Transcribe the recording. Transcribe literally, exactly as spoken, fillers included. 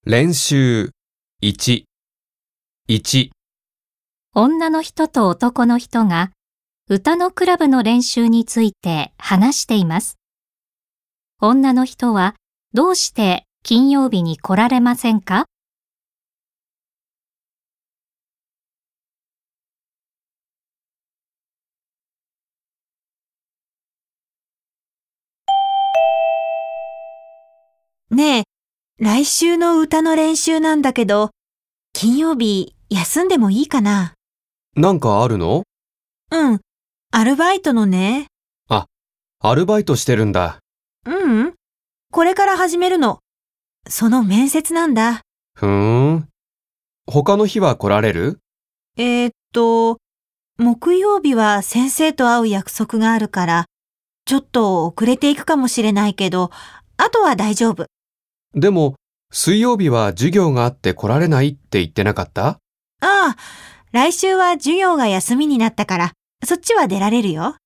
練習いち、いち、 女の人と男の人が歌のクラブの練習について話しています。女の人はどうして金曜日に来られませんか？ ねえ、来週の歌の練習なんだけど、金曜日休んでもいいかな？ なんかあるの？ うん、アルバイトのね。 あ、アルバイトしてるんだ。 ううん、これから始めるの。その面接なんだ。 ふーん。他の日は来られる？ えーっと、木曜日は先生と会う約束があるから、ちょっと遅れていくかもしれないけど、あとは大丈夫。 でも、水曜日は授業があって来られないって言ってなかった？ ああ、来週は授業が休みになったから、そっちは出られるよ。